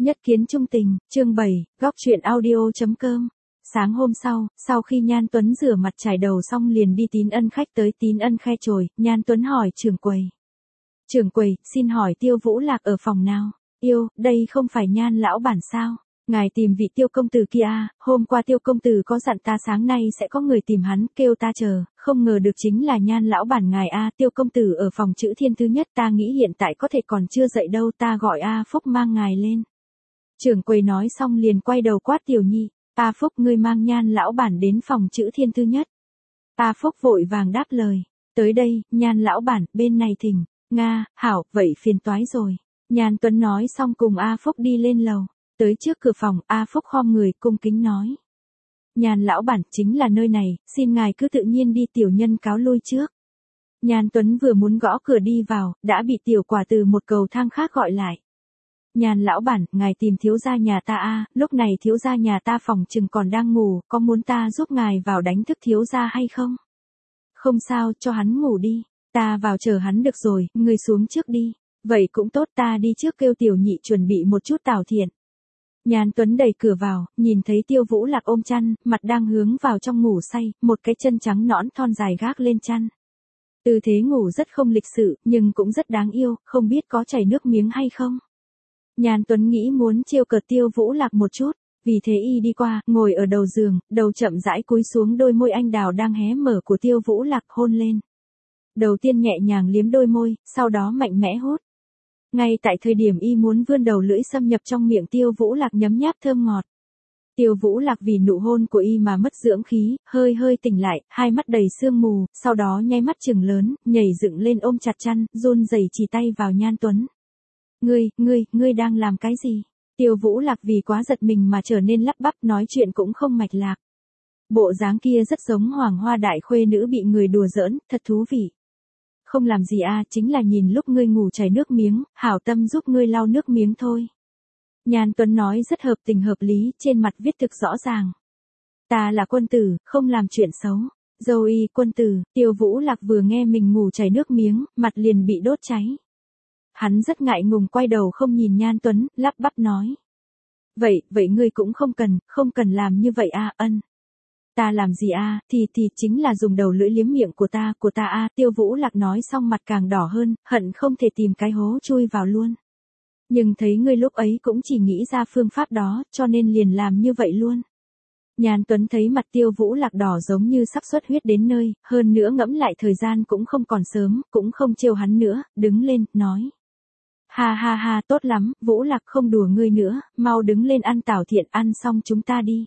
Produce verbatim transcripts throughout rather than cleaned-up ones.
Nhất kiến trung tình, chương bảy, góc truyện audio.com. Sáng hôm sau, sau khi Nhan Tuấn rửa mặt chải đầu xong liền đi Tín Ân khách tới Tín Ân khe chồi, Nhan Tuấn hỏi trưởng quầy. Trưởng quầy, xin hỏi Tiêu Vũ Lạc ở phòng nào? Yêu, đây không phải Nhan lão bản sao? Ngài tìm vị Tiêu công tử kia à, hôm qua Tiêu công tử có dặn ta sáng nay sẽ có người tìm hắn, kêu ta chờ, không ngờ được chính là Nhan lão bản ngài a. À, Tiêu công tử ở phòng chữ thiên thứ nhất, ta nghĩ hiện tại có thể còn chưa dậy đâu, ta gọi A Phúc mang ngài lên. Trưởng quầy nói xong liền quay đầu quát Tiểu Nhi, A Phúc ngươi mang Nhan lão bản đến phòng chữ thiên thứ nhất. A Phúc vội vàng đáp lời, tới đây, Nhan lão bản, bên này thỉnh. Nga, hảo, vậy phiền toái rồi. Nhan Tuấn nói xong cùng A Phúc đi lên lầu, tới trước cửa phòng, A Phúc khom người cung kính nói. Nhan lão bản, chính là nơi này, xin ngài cứ tự nhiên đi, tiểu nhân cáo lui trước. Nhan Tuấn vừa muốn gõ cửa đi vào, đã bị tiểu quả từ một cầu thang khác gọi lại. Nhan lão bản, ngài tìm thiếu gia nhà ta a, à, lúc này thiếu gia nhà ta phòng chừng còn đang ngủ, có muốn ta giúp ngài vào đánh thức thiếu gia hay không? Không sao, cho hắn ngủ đi, ta vào chờ hắn được rồi, ngươi xuống trước đi. Vậy cũng tốt, ta đi trước kêu Tiểu Nhị chuẩn bị một chút tảo thiện. Nhan Tuấn đẩy cửa vào, nhìn thấy Tiêu Vũ Lạc ôm chăn, mặt đang hướng vào trong ngủ say, một cái chân trắng nõn thon dài gác lên chăn. Tư thế ngủ rất không lịch sự, nhưng cũng rất đáng yêu, không biết có chảy nước miếng hay không. Nhan Tuấn nghĩ muốn trêu cợt Tiêu Vũ Lạc một chút, vì thế y đi qua, ngồi ở đầu giường, đầu chậm rãi cúi xuống đôi môi anh đào đang hé mở của Tiêu Vũ Lạc hôn lên. Đầu tiên nhẹ nhàng liếm đôi môi, sau đó mạnh mẽ hút. Ngay tại thời điểm y muốn vươn đầu lưỡi xâm nhập trong miệng Tiêu Vũ Lạc nhấm nháp thơm ngọt. Tiêu Vũ Lạc vì nụ hôn của y mà mất dưỡng khí, hơi hơi tỉnh lại, hai mắt đầy sương mù, sau đó nháy mắt trừng lớn, nhảy dựng lên ôm chặt chăn, run rẩy chỉ tay vào Nhan Tuấn. Ngươi, ngươi, ngươi đang làm cái gì? Tiêu Vũ Lạc vì quá giật mình mà trở nên lắp bắp, nói chuyện cũng không mạch lạc. Bộ dáng kia rất giống Hoàng Hoa đại khuê nữ bị người đùa giỡn, thật thú vị. Không làm gì à, chính là nhìn lúc ngươi ngủ chảy nước miếng, hảo tâm giúp ngươi lau nước miếng thôi. Nhan Tuấn nói rất hợp tình hợp lý, trên mặt viết thực rõ ràng. Ta là quân tử, không làm chuyện xấu. Dâu y quân tử, Tiêu Vũ Lạc vừa nghe mình ngủ chảy nước miếng, mặt liền bị đốt cháy. Hắn rất ngại ngùng quay đầu không nhìn Nhan Tuấn, lắp bắp nói. Vậy, vậy ngươi cũng không cần, không cần làm như vậy à, ân. Ta làm gì a, à, thì thì chính là dùng đầu lưỡi liếm miệng của ta, của ta a, à. Tiêu Vũ Lạc nói xong mặt càng đỏ hơn, hận không thể tìm cái hố chui vào luôn. Nhưng thấy ngươi lúc ấy cũng chỉ nghĩ ra phương pháp đó, cho nên liền làm như vậy luôn. Nhan Tuấn thấy mặt Tiêu Vũ Lạc đỏ giống như sắp xuất huyết đến nơi, hơn nữa ngẫm lại thời gian cũng không còn sớm, cũng không trêu hắn nữa, đứng lên, nói. Ha ha ha, tốt lắm, Vũ Lạc không đùa ngươi nữa, mau đứng lên ăn tảo thiện, ăn xong chúng ta đi.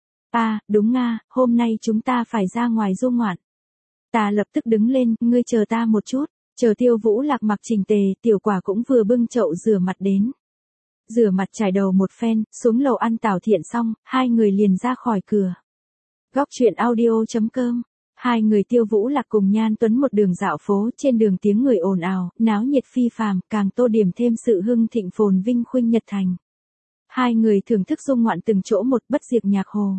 À, đúng nga, hôm nay chúng ta phải ra ngoài du ngoạn. Ta lập tức đứng lên, ngươi chờ ta một chút, chờ Tiêu Vũ Lạc mặc chỉnh tề, tiểu quả cũng vừa bưng chậu rửa mặt đến. Rửa mặt chải đầu một phen, xuống lầu ăn tảo thiện xong, hai người liền ra khỏi cửa. Góc truyện audio.com. Hai người Tiêu Vũ Lạc cùng Nhan Tuấn một đường dạo phố, trên đường tiếng người ồn ào, náo nhiệt phi phàm, càng tô điểm thêm sự hưng thịnh phồn vinh khuynh Nhật thành. Hai người thưởng thức dung ngoạn từng chỗ một, bất diệt nhạc hồ.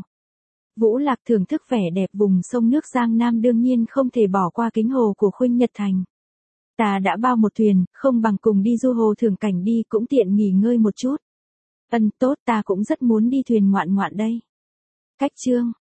Vũ Lạc thưởng thức vẻ đẹp vùng sông nước Giang Nam, đương nhiên không thể bỏ qua kính hồ của khuynh Nhật thành. Ta đã bao một thuyền, không bằng cùng đi du hồ thưởng cảnh đi, cũng tiện nghỉ ngơi một chút. Ân, tốt, ta cũng rất muốn đi thuyền ngoạn ngoạn đây. Cách chương